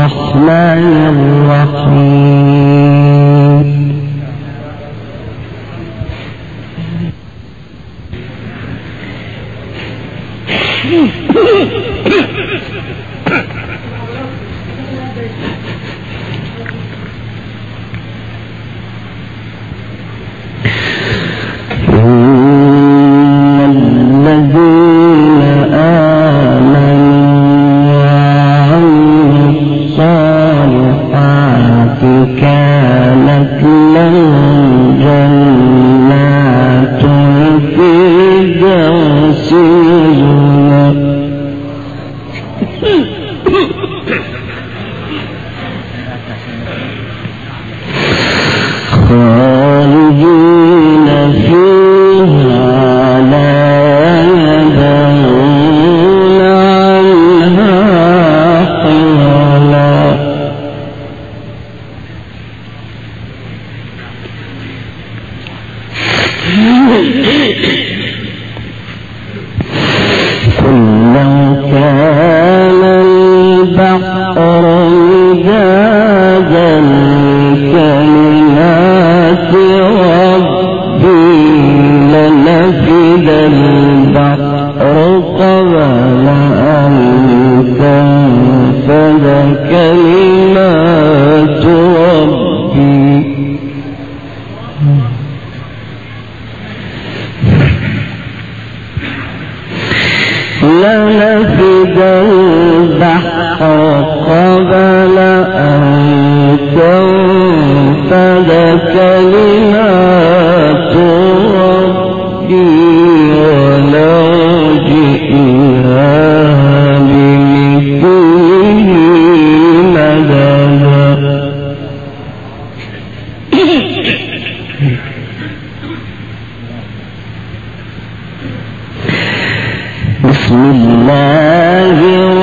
الرحمن الرحيم لنفد البحر قبل أن تنفد كلمات ربي ولو جئنا بمثله مددا. بسم الله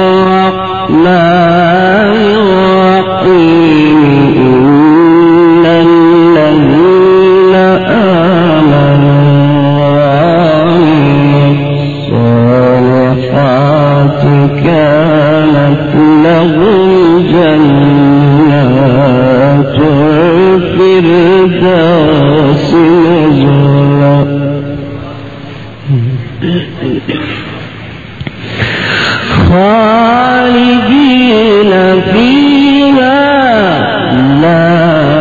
الرحمن الرحيم. إن الذين آمنوا وعملوا الصالحات كانت لهم جنات الفردوس نزلا خالدين فيها لا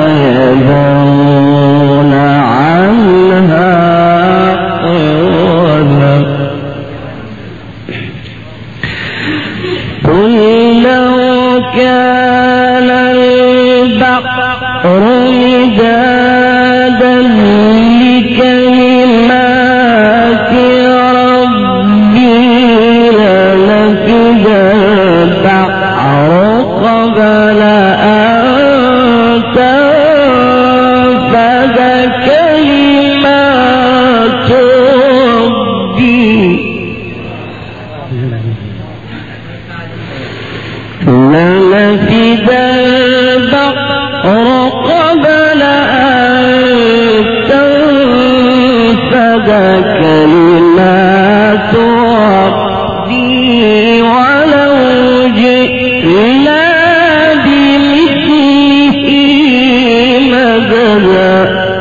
يبغون عنها حولا. قل لو كان البحر مدادا لكلمات ربي لنفد البحر قبل أن تنفد كلمات ربي لنفد البحر قبل أن تنفد كلمات ربي ولو جئنا بمثله مددا.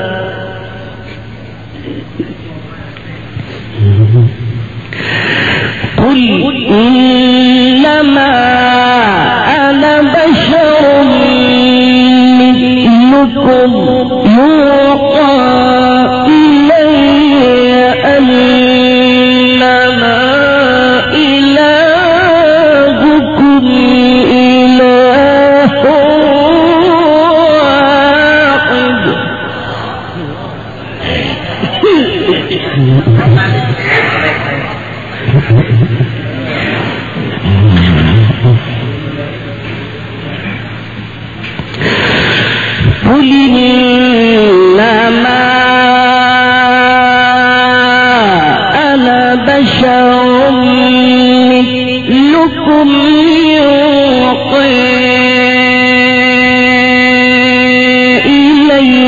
قل إنما أنا بشر مثلكم يوحى إلي أنما إلهكم إله واحد. قل إنما أنا بشر مثلكم يوحى إلي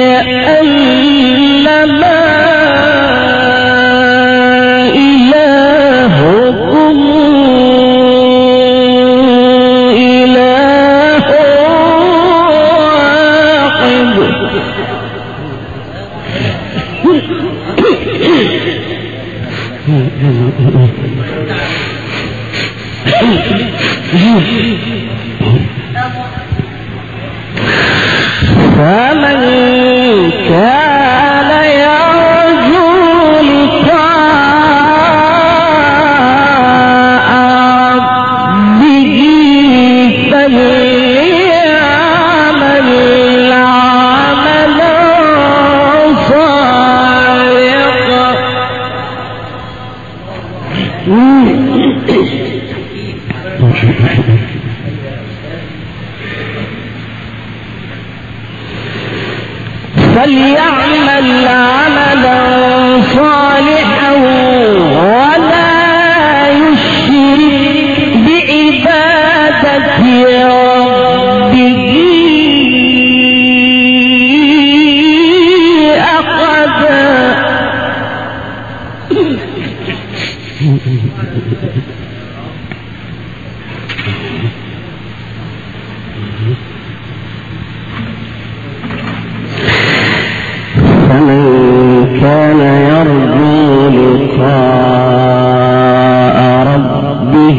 أنما إلهكم إله فمن كان يرجو لقاء ربه فليعمل عملا صالحا فليعمل عملا صالحا ولا يشرك بعبادة ربه أحدا فمن كان يرجو لقاء ربه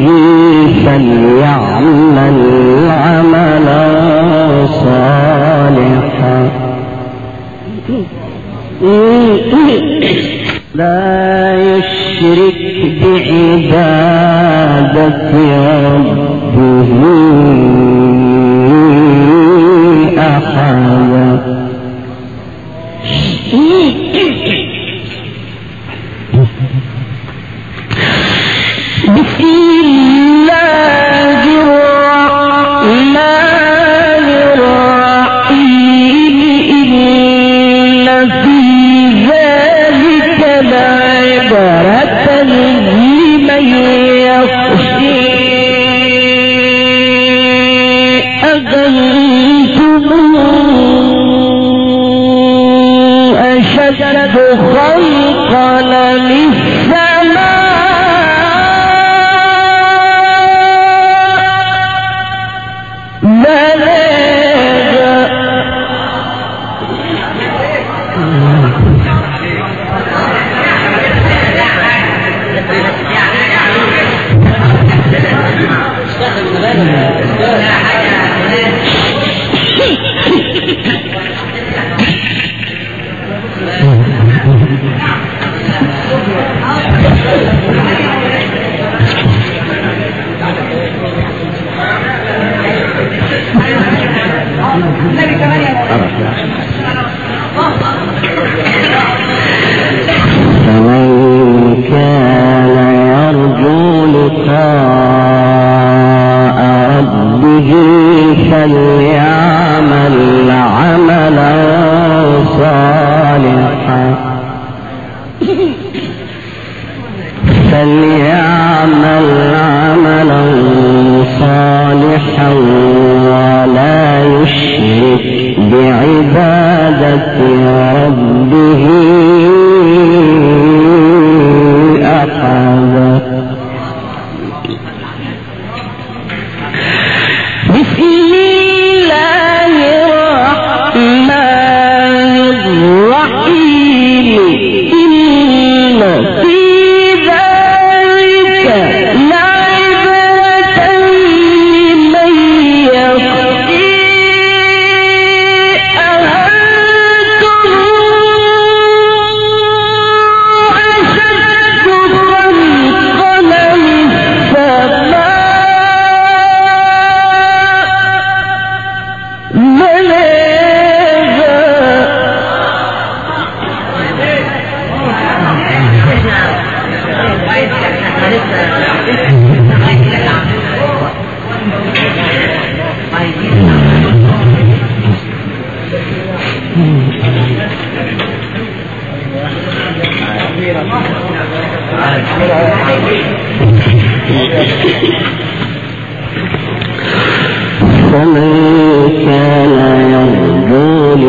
فليعمل عملا صالحا لا يشرك بعبادة ربه أحدا بسم الله الرحمن الرحيم إن في ذلك لعبرة لمن يخشى أنتم أشد خلقا من فليعمل عملا صالحا ولا يشرك بعبادة ربه أحدا بسم الله الرحمن الرحيم إن في ذلك لعبرة لمن يخشى أنتم أشد خلقا من السماء فمن كان يرجو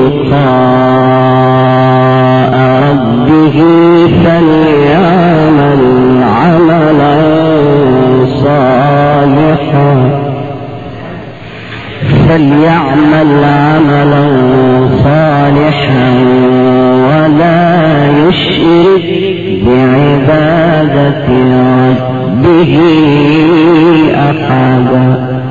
لقاء ربه فليعمل عملا صالحا ولا يشرك بعبادة ربه أحدا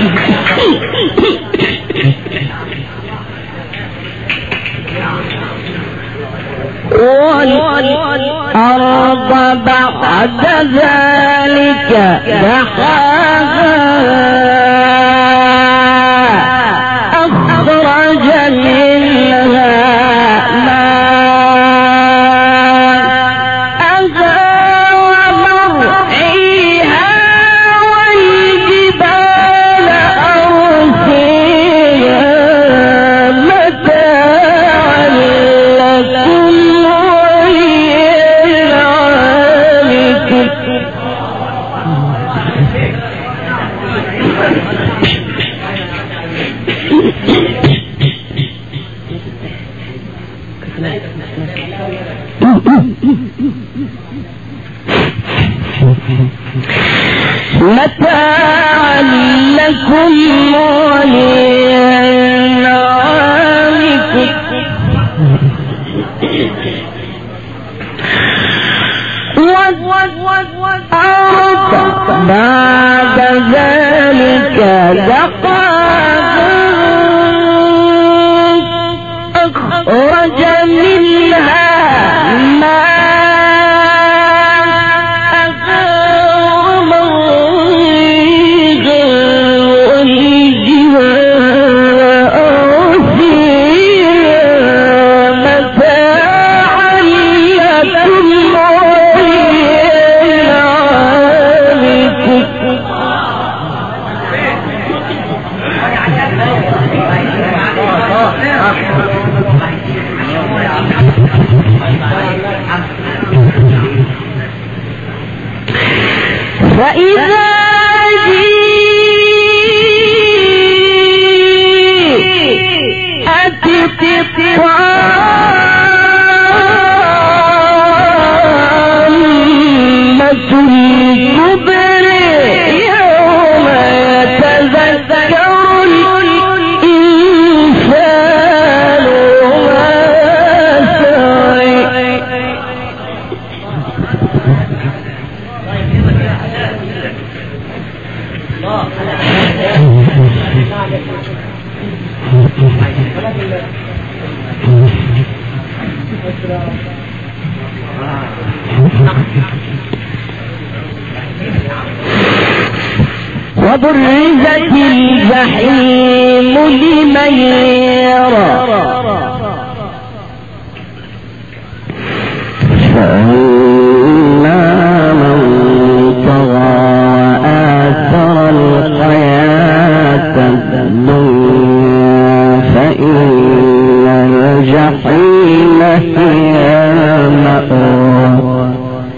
والأرض بعد ذلك دحاها أخرج منها ماءها ومرعيها والجبال أرسيها متاعا لكم متاعا لكم ولأنعامكم والأرض بعد ذلك دحاها أخرج منها ماءها ومرعيها والجبال أرسيها متاعا لكم فإذا جاءت الطامة الكبرى يوم يتذكر الإنسان ما سعى وبرزت الجحيم لمن يرى فأما من طغى وآثر الحياة الدنيا فإن الجحيم هي المأوى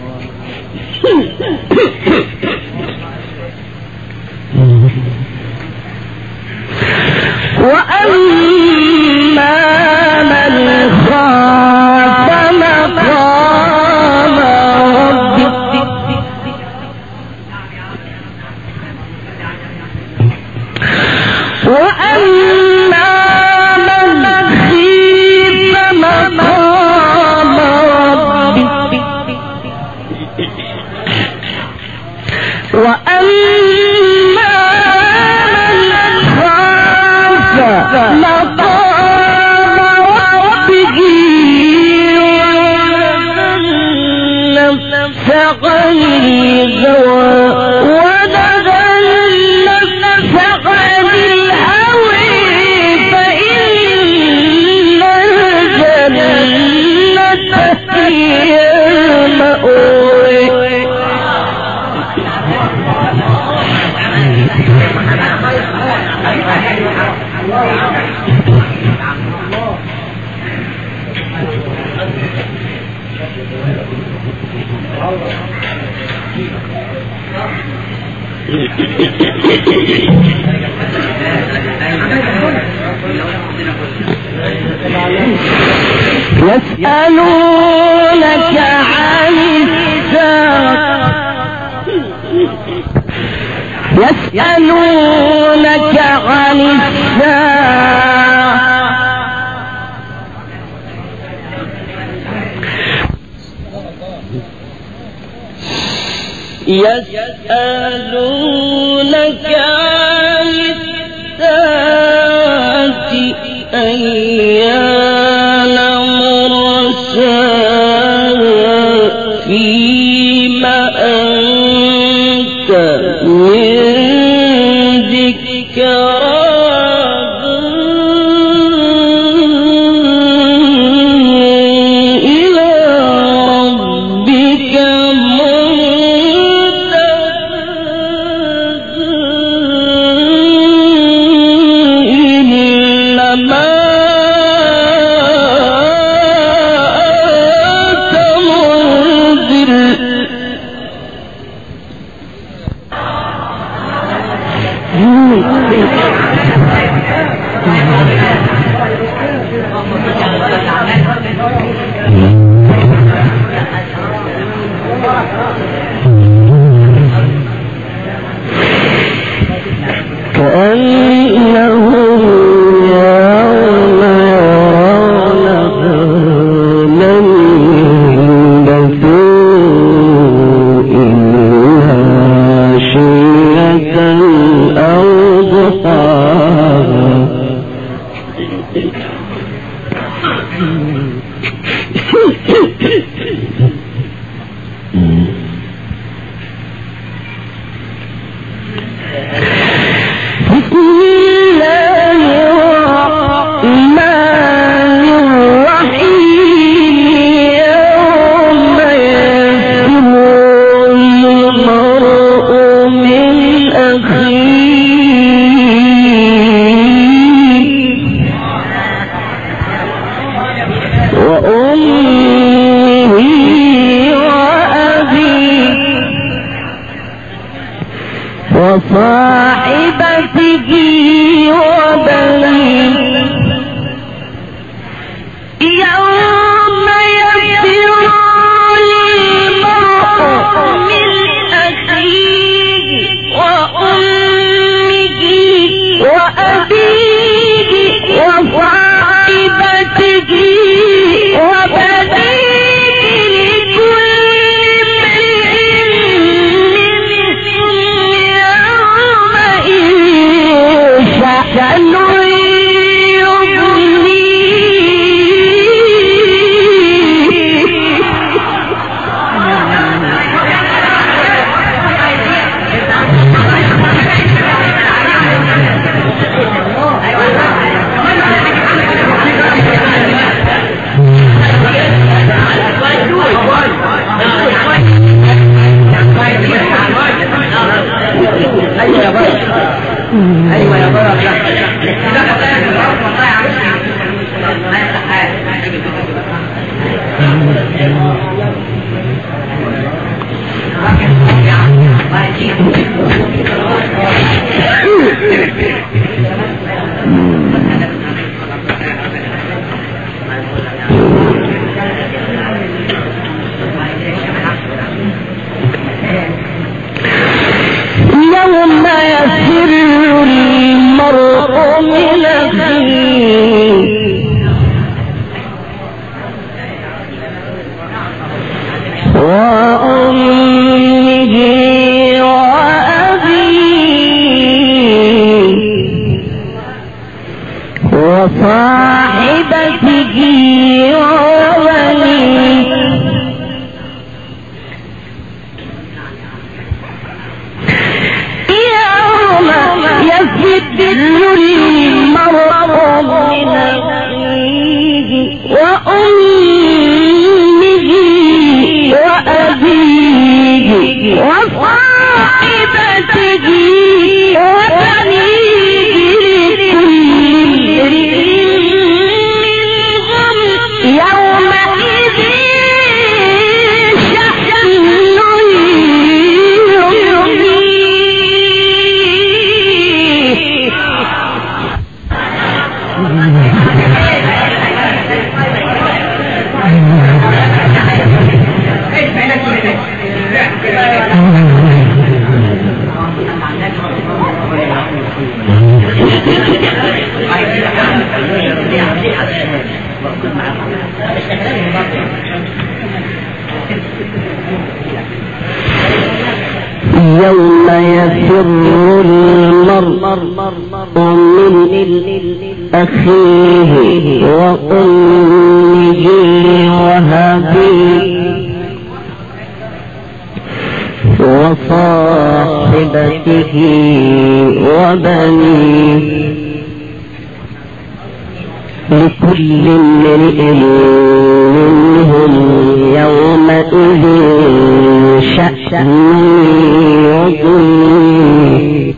وأما من خاف مقام ربه وأما من خيف مقام ربه وأما من خاف مقام ربه والنفس عن الهوى ونهى النفس عن الهوى فإن الجنة هي المأوى يسألونك عن الساعة يسألونك عن الساعة يسألونك عن يوم يفر المرء من أخيه وأمه وأبيه وصاحبته وبنيه لكل امرئ منهم يومئذ شأن يغنيه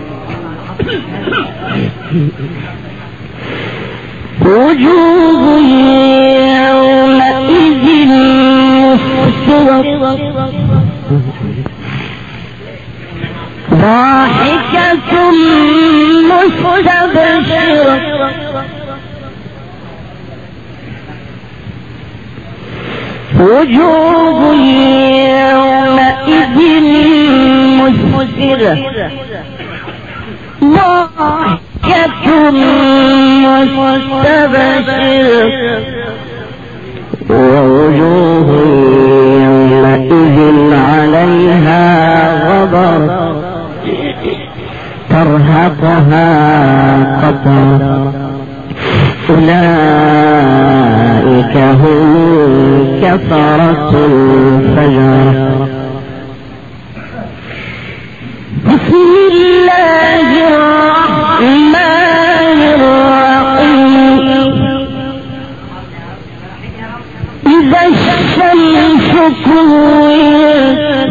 وجوه يومئذ مسفرة ضاحكة مستبشرة وجوه يومئذ مسفرة ضاحكة مستبشرة ووجوه يومئذ عليها غبر ترهقها قتر أولئك هم كفرة الفجر. بسم الله الرحمن الرحيم. إذا الشمس كورت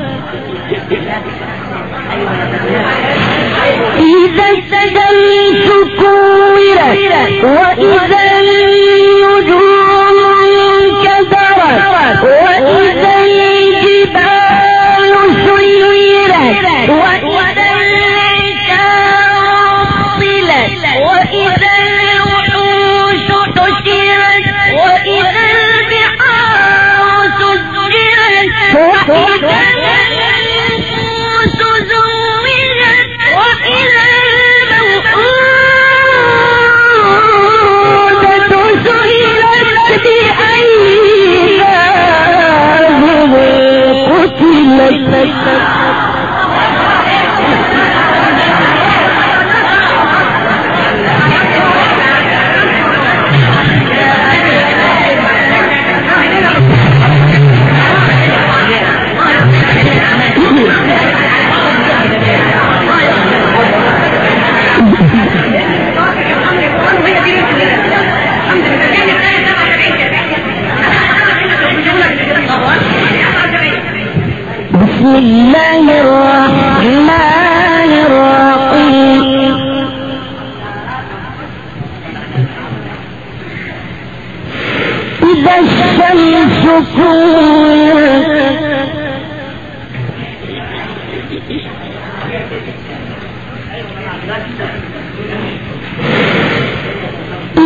إذا الشمس كورت وإذا النجوم انكدرت وإذا الجبال سيرت وإذا العشار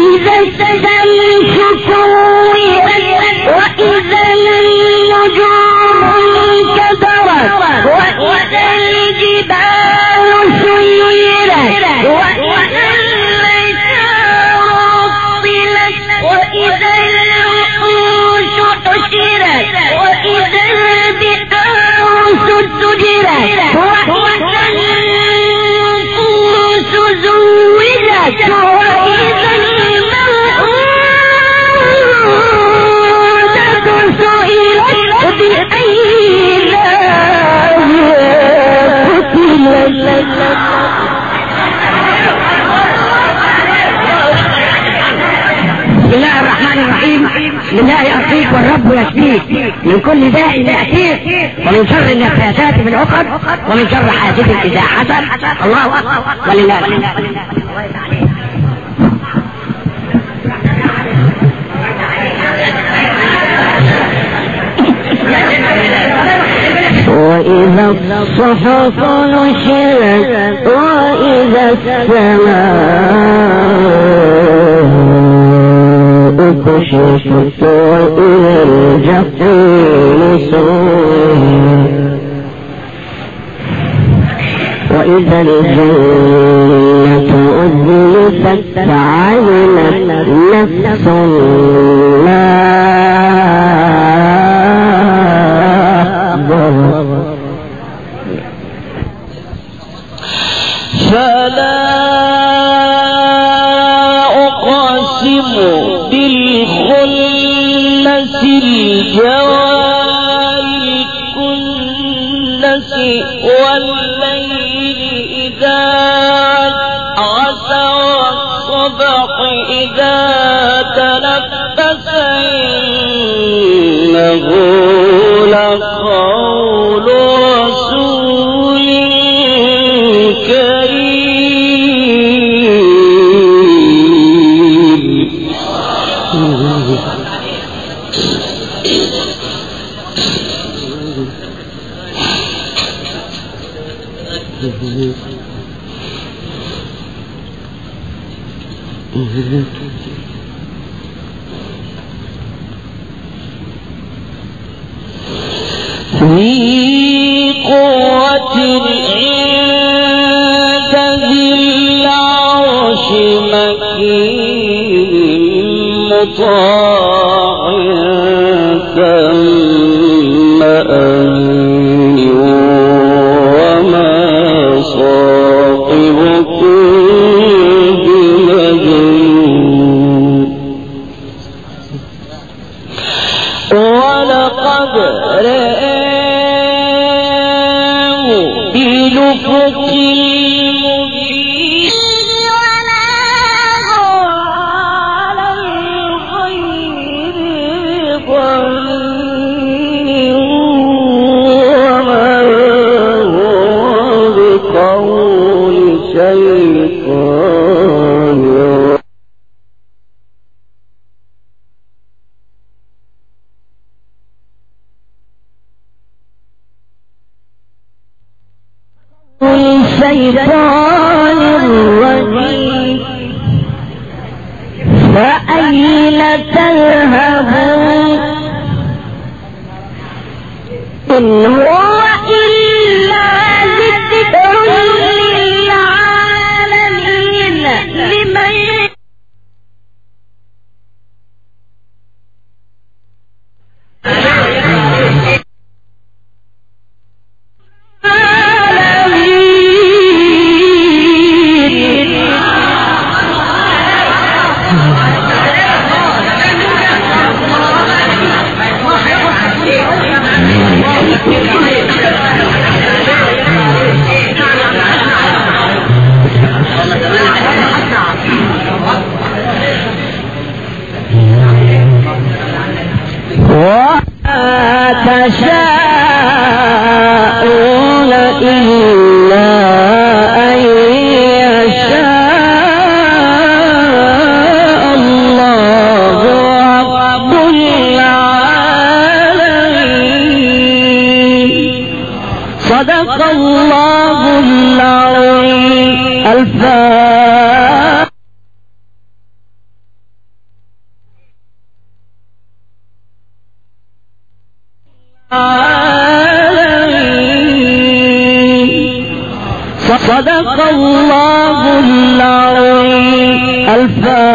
وإذا الشمس كورت وإذا النجوم انكدرت وإذا الجبال سيرت وإذا العشار عطلت وإذا الوحوش حشرت وإذا البحار سجرت وإذا النفوس زوجت وإذا الموءودة سئلت بأي ذنب قتلت. بسم الله الرحمن الرحيم. لله أرقيك والرب يشفيك من كل داء يأتيك ومن شر النفاثات في العقد ومن شر حاسد إذا حسد. الله أكبر ولله الحمد. وإذا الصحف نشرت وإذا السماء كشفت وإذا الجحيم سعرت وإذا الجنة أزلفت فعلمت نفس ما فلا أقسم بالخنس الجوار الكنس والليل إذا عسى والصبح إذا تنفس إنه لقول رسول ذي قوة عند ذي العرش مكين مطاع ثم أمين وما صاحبكم بمجنون ولقد رآه بالأفق المبين وما هو على الغيب بضنين وما هو بقول شيطان الشيطان الرجيم فأين تذهبون إن هو إلا ذكر للعالمين لمن صدق الله العظيم. الفاتحة.